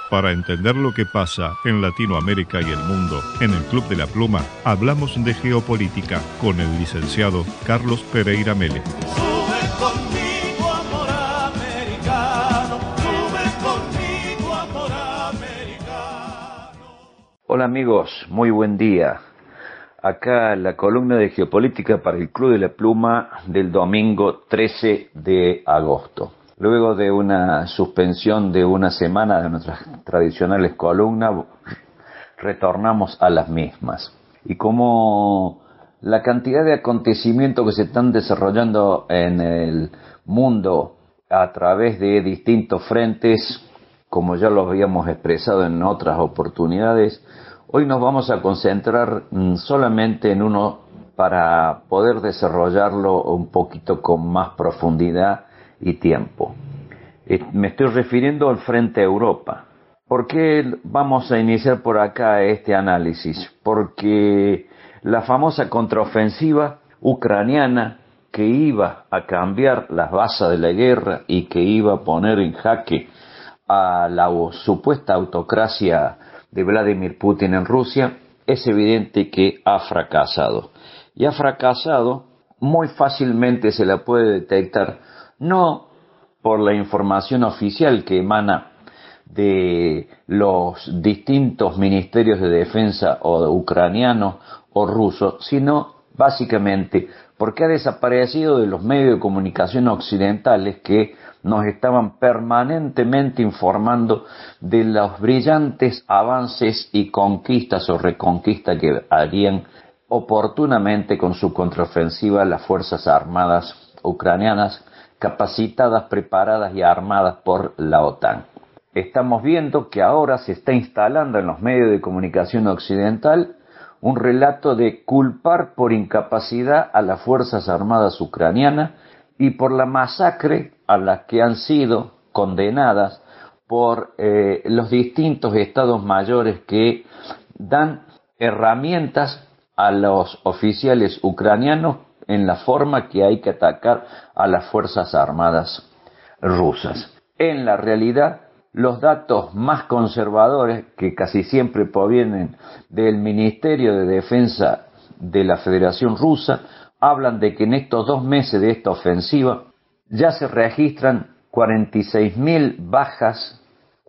Para entender lo que pasa en Latinoamérica y el mundo, en el Club de la Pluma hablamos de geopolítica con el licenciado Carlos Pereira Mele. Sube conmigo, amor americano, sube conmigo, amor americano. Hola amigos, muy buen día. Acá la columna de geopolítica para el Club de la Pluma del domingo 13 de agosto. Luego de una suspensión de una semana de nuestras tradicionales columnas, retornamos a las mismas. Y como la cantidad de acontecimientos que se están desarrollando en el mundo a través de distintos frentes, como ya lo habíamos expresado en otras oportunidades, hoy nos vamos a concentrar solamente en uno para poder desarrollarlo un poquito con más profundidad y tiempo. Me estoy refiriendo al Frente Europa. ¿Por qué vamos a iniciar por acá este análisis? Porque la famosa contraofensiva ucraniana que iba a cambiar las bases de la guerra y que iba a poner en jaque a la supuesta autocracia de Vladimir Putin en Rusia, es evidente que ha fracasado. Y ha fracasado, muy fácilmente se la puede detectar, no por la información oficial que emana de los distintos ministerios de defensa o ucranianos o rusos, sino básicamente porque ha desaparecido de los medios de comunicación occidentales que nos estaban permanentemente informando de los brillantes avances y conquistas o reconquistas que harían oportunamente con su contraofensiva las Fuerzas Armadas ucranianas, capacitadas, preparadas y armadas por la OTAN. Estamos viendo que ahora se está instalando en los medios de comunicación occidental un relato de culpar por incapacidad a las Fuerzas Armadas ucranianas y por la masacre a la que han sido condenadas por los distintos estados mayores que dan herramientas a los oficiales ucranianos en la forma que hay que atacar a las Fuerzas Armadas rusas. En la realidad, los datos más conservadores, que casi siempre provienen del Ministerio de Defensa de la Federación Rusa, hablan de que en estos 2 meses de esta ofensiva ya se registran 46.000 bajas,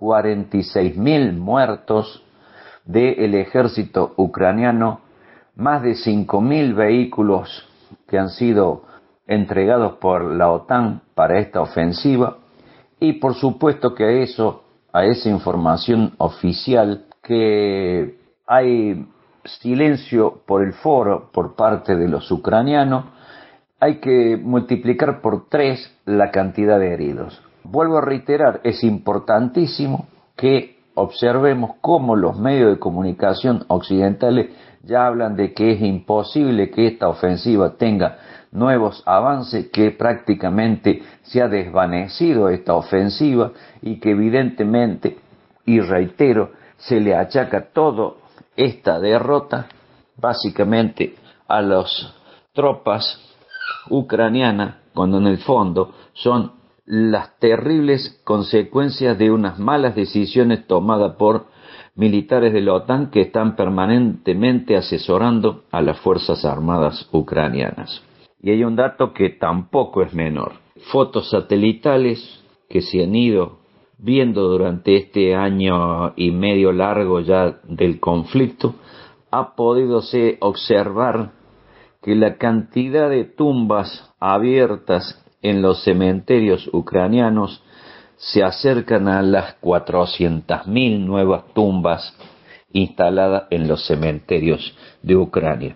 46.000 muertos del ejército ucraniano, más de 5.000 vehículos que han sido entregados por la OTAN para esta ofensiva, y por supuesto que a esa información oficial, que hay silencio por el foro por parte de los ucranianos, hay que multiplicar por 3 la cantidad de heridos. Vuelvo a reiterar, es importantísimo que observemos cómo los medios de comunicación occidentales ya hablan de que es imposible que esta ofensiva tenga nuevos avances, que prácticamente se ha desvanecido esta ofensiva y que evidentemente, y reitero, se le achaca toda esta derrota básicamente a las tropas ucranianas, cuando en el fondo son las terribles consecuencias de unas malas decisiones tomadas por militares de la OTAN que están permanentemente asesorando a las Fuerzas Armadas ucranianas. Y hay un dato que tampoco es menor. Fotos satelitales que se han ido viendo durante este año y medio largo ya del conflicto, ha podido observar que la cantidad de tumbas abiertas en los cementerios ucranianos se acercan a las 400.000 nuevas tumbas instaladas en los cementerios de Ucrania.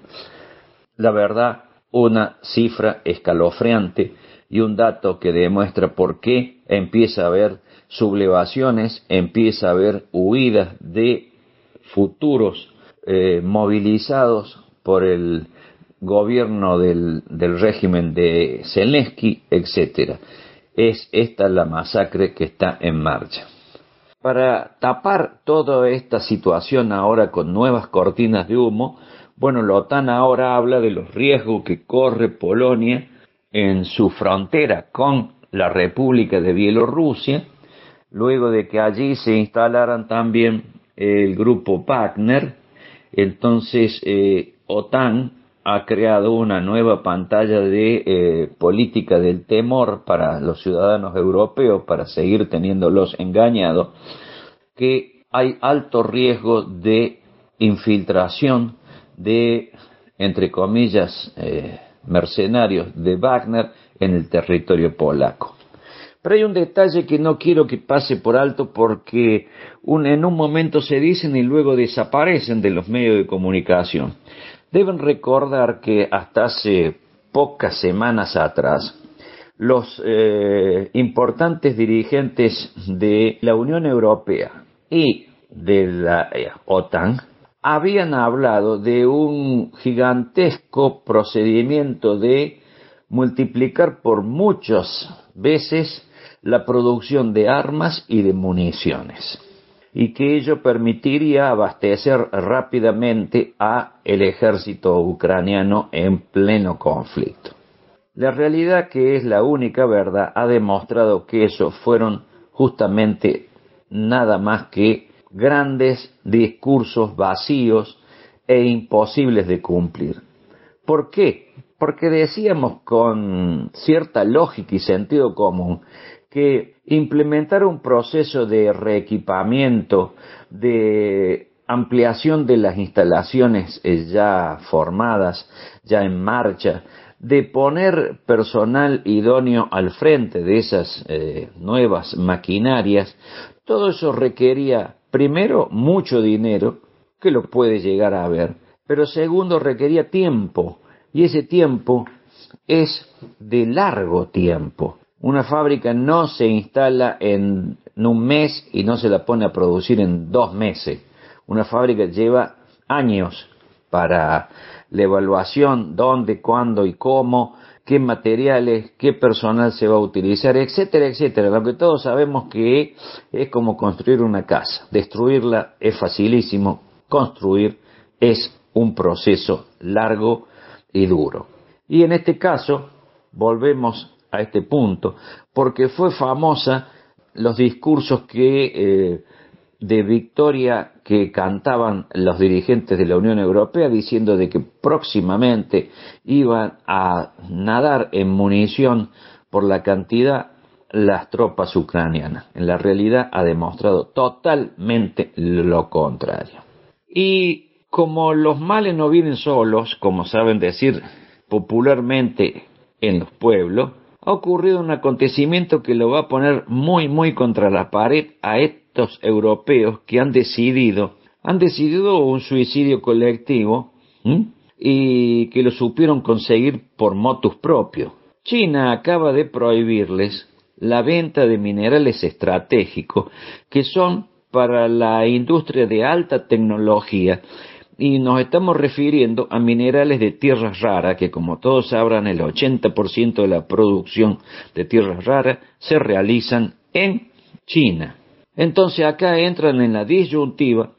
La verdad, una cifra escalofriante y un dato que demuestra por qué empieza a haber sublevaciones, empieza a haber huidas de futuros movilizados por el gobierno del régimen de Zelensky, etcétera. Es esta la masacre que está en marcha. Para tapar toda esta situación ahora con nuevas cortinas de humo, bueno, la OTAN ahora habla de los riesgos que corre Polonia en su frontera con la República de Bielorrusia, luego de que allí se instalaran también el grupo Wagner. Entonces OTAN ha creado una nueva pantalla de política del temor para los ciudadanos europeos, para seguir teniéndolos engañados, que hay alto riesgo de infiltración de, entre comillas, mercenarios de Wagner en el territorio polaco. Pero hay un detalle que no quiero que pase por alto, porque en un momento se dicen y luego desaparecen de los medios de comunicación. Deben recordar que hasta hace pocas semanas atrás, los importantes dirigentes de la Unión Europea y de la OTAN habían hablado de un gigantesco procedimiento de multiplicar por muchas veces la producción de armas y de municiones, y que ello permitiría abastecer rápidamente a el ejército ucraniano en pleno conflicto. La realidad, que es la única verdad, ha demostrado que eso fueron justamente nada más que grandes discursos vacíos e imposibles de cumplir. ¿Por qué? Porque decíamos con cierta lógica y sentido común que implementar un proceso de reequipamiento, de ampliación de las instalaciones ya formadas, ya en marcha, de poner personal idóneo al frente de esas nuevas maquinarias, todo eso requería, primero, mucho dinero, que lo puede llegar a haber, pero segundo, requería tiempo, y ese tiempo es de largo tiempo. Una fábrica no se instala en un mes y no se la pone a producir en 2 meses. Una fábrica lleva años para la evaluación, dónde, cuándo y cómo, qué materiales, qué personal se va a utilizar, etcétera, etcétera. Lo que todos sabemos que es como construir una casa. Destruirla es facilísimo, construir es un proceso largo y duro. Y en este caso, volvemos a este punto, porque fue famosa los discursos de victoria que cantaban los dirigentes de la Unión Europea, diciendo de que próximamente iban a nadar en munición por la cantidad las tropas ucranianas. En la realidad ha demostrado totalmente lo contrario. Y como los males no vienen solos, como saben decir popularmente en los pueblos, ha ocurrido un acontecimiento que lo va a poner muy, muy contra la pared a estos europeos que han decidido un suicidio colectivo, y que lo supieron conseguir por motus propio. China acaba de prohibirles la venta de minerales estratégicos que son para la industria de alta tecnología, y nos estamos refiriendo a minerales de tierras raras, que como todos sabrán, el 80% de la producción de tierras raras se realizan en China. Entonces acá entran en la disyuntiva,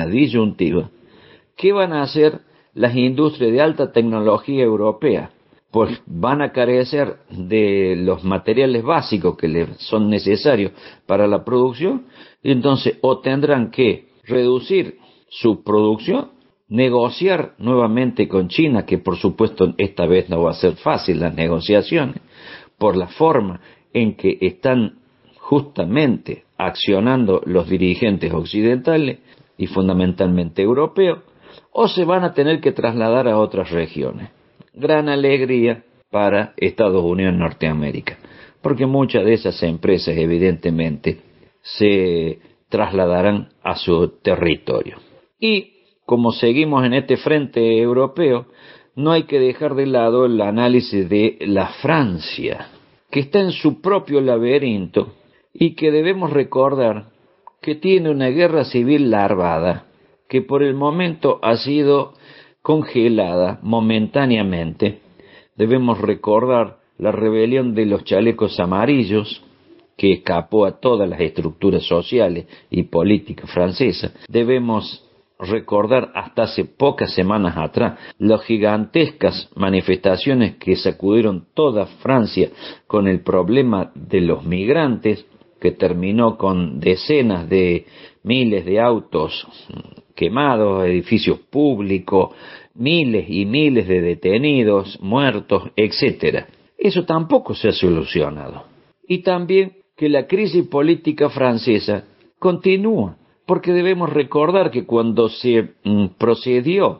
¿qué van a hacer las industrias de alta tecnología europeas? Pues van a carecer de los materiales básicos que les son necesarios para la producción, y entonces o tendrán que reducir su producción, negociar nuevamente con China, que por supuesto esta vez no va a ser fácil las negociaciones, por la forma en que están justamente accionando los dirigentes occidentales y fundamentalmente europeos, o se van a tener que trasladar a otras regiones. Gran alegría para Estados Unidos y Norteamérica, porque muchas de esas empresas evidentemente se trasladarán a su territorio. Y como seguimos en este frente europeo, no hay que dejar de lado el análisis de la Francia, que está en su propio laberinto y que debemos recordar que tiene una guerra civil larvada, que por el momento ha sido congelada momentáneamente. Debemos recordar la rebelión de los chalecos amarillos, que escapó a todas las estructuras sociales y políticas francesas. Debemos recordar hasta hace pocas semanas atrás las gigantescas manifestaciones que sacudieron toda Francia con el problema de los migrantes, que terminó con decenas de miles de autos quemados, edificios públicos, miles y miles de detenidos, muertos, etcétera. Eso tampoco se ha solucionado. Y también que la crisis política francesa continúa, porque debemos recordar que cuando se procedió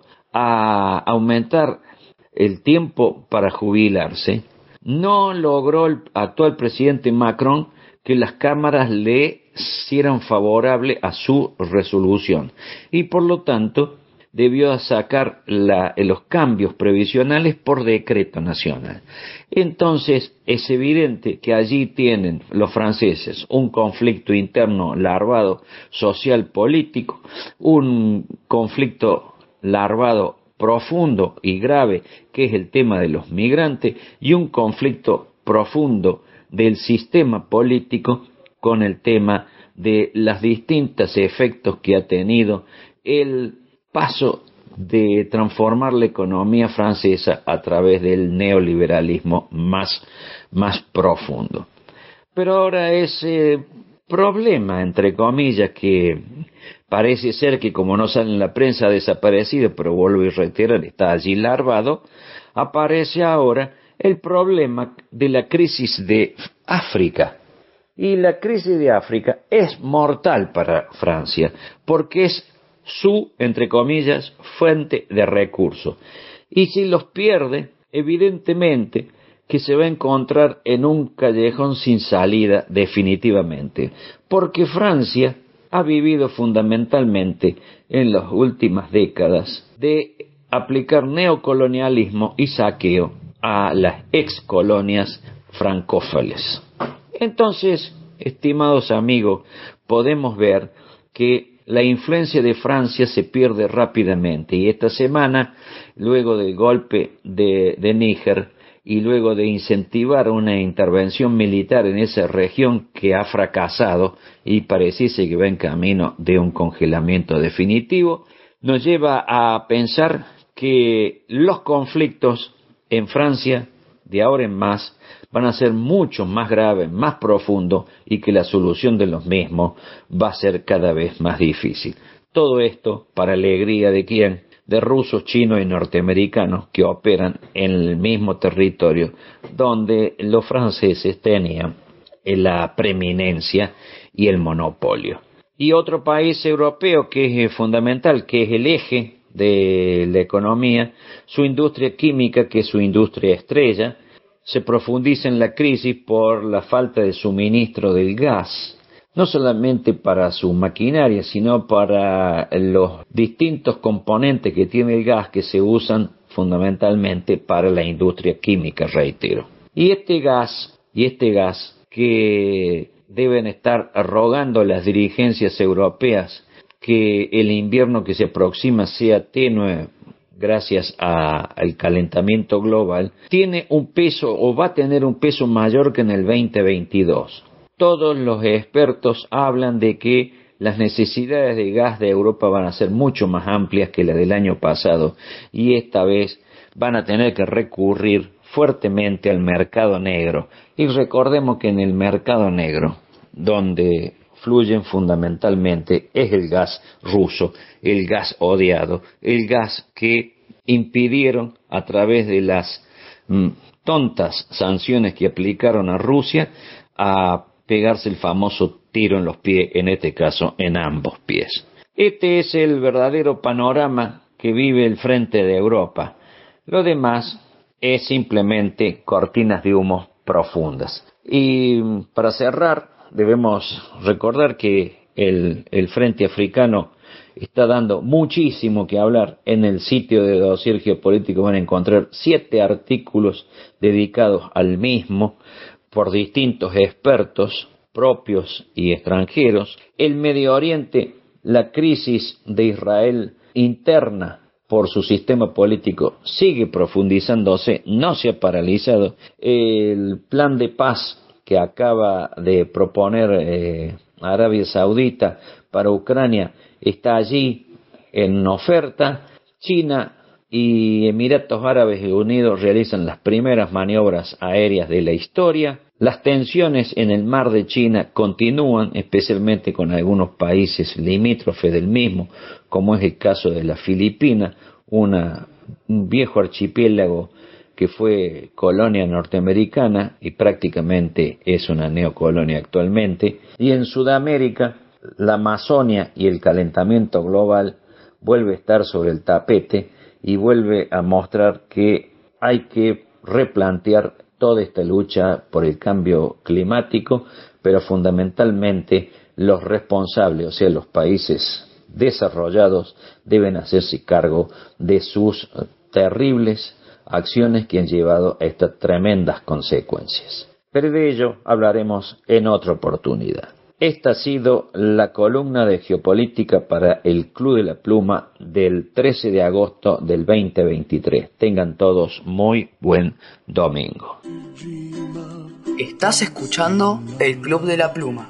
a aumentar el tiempo para jubilarse, no logró el actual presidente Macron que las cámaras le hicieran favorable a su resolución y por lo tanto debió sacar los cambios previsionales por decreto nacional. Entonces es evidente que allí tienen los franceses un conflicto interno larvado social político, un conflicto larvado profundo y grave que es el tema de los migrantes y un conflicto profundo del sistema político con el tema de los distintos efectos que ha tenido el paso de transformar la economía francesa a través del neoliberalismo más profundo. Pero ahora ese problema, entre comillas, que parece ser que como no sale en la prensa ha desaparecido, pero vuelvo a reiterar, está allí larvado, aparece ahora el problema de la crisis de África. Y la crisis de África es mortal para Francia, porque es su, entre comillas, fuente de recursos. Y si los pierde, evidentemente que se va a encontrar en un callejón sin salida definitivamente, porque Francia ha vivido fundamentalmente en las últimas décadas de aplicar neocolonialismo y saqueo a las excolonias francófonas. Entonces, estimados amigos, podemos ver que la influencia de Francia se pierde rápidamente y esta semana, luego del golpe de Níger y luego de incentivar una intervención militar en esa región que ha fracasado y pareciese que va en camino de un congelamiento definitivo, nos lleva a pensar que los conflictos en Francia de ahora en más van a ser mucho más graves, más profundos y que la solución de los mismos va a ser cada vez más difícil. Todo esto para alegría de quién, de rusos, chinos y norteamericanos que operan en el mismo territorio donde los franceses tenían la preeminencia y el monopolio. Y otro país europeo que es fundamental, que es el eje de la economía, su industria química, que es su industria estrella, se profundiza en la crisis por la falta de suministro del gas, no solamente para su maquinaria, sino para los distintos componentes que tiene el gas que se usan fundamentalmente para la industria química, reitero. Y este gas que deben estar rogando las dirigencias europeas que el invierno que se aproxima sea tenue gracias al calentamiento global, tiene un peso o va a tener un peso mayor que en el 2022. Todos los expertos hablan de que las necesidades de gas de Europa van a ser mucho más amplias que las del año pasado y esta vez van a tener que recurrir fuertemente al mercado negro. Y recordemos que en el mercado negro, donde fluyen fundamentalmente es el gas ruso, el gas odiado, el gas que impidieron a través de las tontas sanciones que aplicaron a Rusia a pegarse el famoso tiro en los pies, en este caso en ambos pies. Este es el verdadero panorama que vive el frente de Europa. Lo demás es simplemente cortinas de humo profundas. Y para cerrar, debemos recordar que el Frente Africano está dando muchísimo que hablar. En el sitio de Dossier Geopolítico van a encontrar 7 artículos dedicados al mismo por distintos expertos propios y extranjeros. El Medio Oriente, la crisis de Israel interna por su sistema político sigue profundizándose, no se ha paralizado. El plan de paz que acaba de proponer Arabia Saudita para Ucrania está allí en oferta. China y Emiratos Árabes Unidos realizan las primeras maniobras aéreas de la historia. Las tensiones en el mar de China continúan, especialmente con algunos países limítrofes del mismo, como es el caso de las Filipinas, un viejo archipiélago que fue colonia norteamericana y prácticamente es una neocolonia actualmente. Y en Sudamérica, la Amazonia y el calentamiento global vuelve a estar sobre el tapete y vuelve a mostrar que hay que replantear toda esta lucha por el cambio climático, pero fundamentalmente los responsables, o sea, los países desarrollados, deben hacerse cargo de sus terribles acciones que han llevado a estas tremendas consecuencias. Pero de ello hablaremos en otra oportunidad. Esta ha sido la columna de geopolítica para el Club de la Pluma del 13 de agosto del 2023. Tengan todos muy buen domingo. Estás escuchando el Club de la Pluma.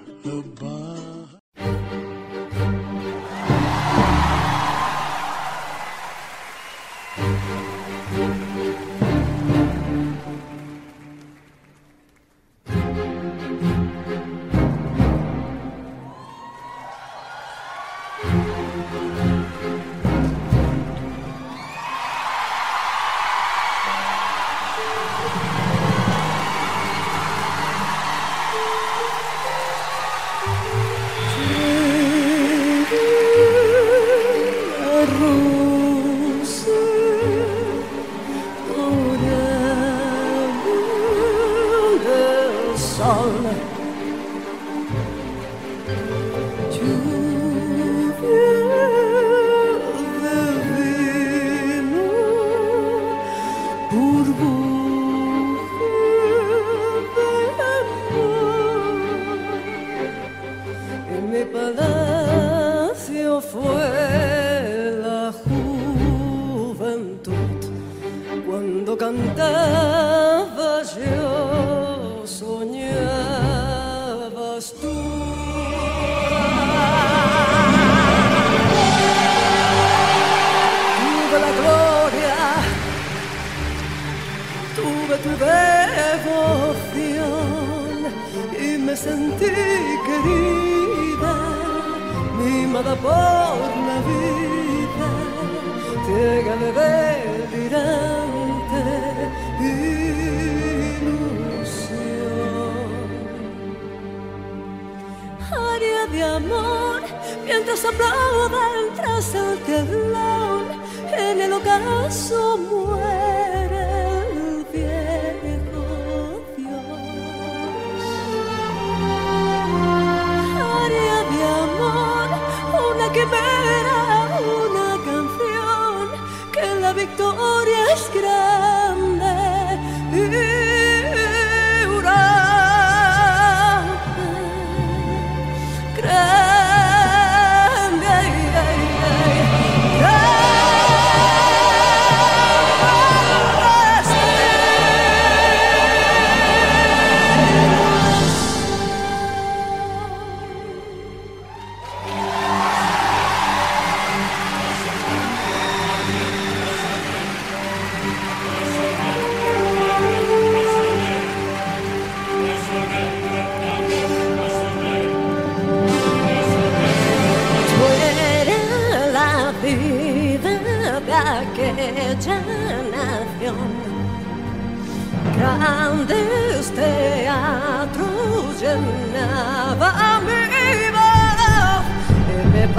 Grandes teatros llenaba mi voz en mi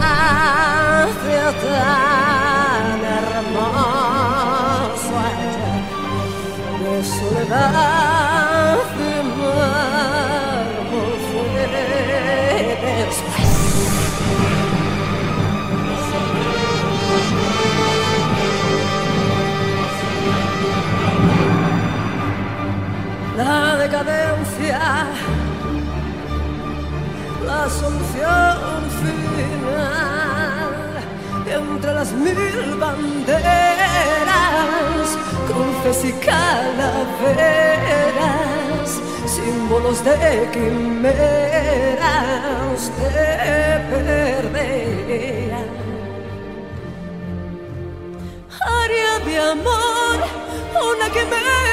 palacio tan hermoso ayer de soledad de mármol fue después. La decadencia, la solución final, entre las mil banderas, cruces y calaveras, símbolos de quimeras te perderán. Aria de amor, una quimera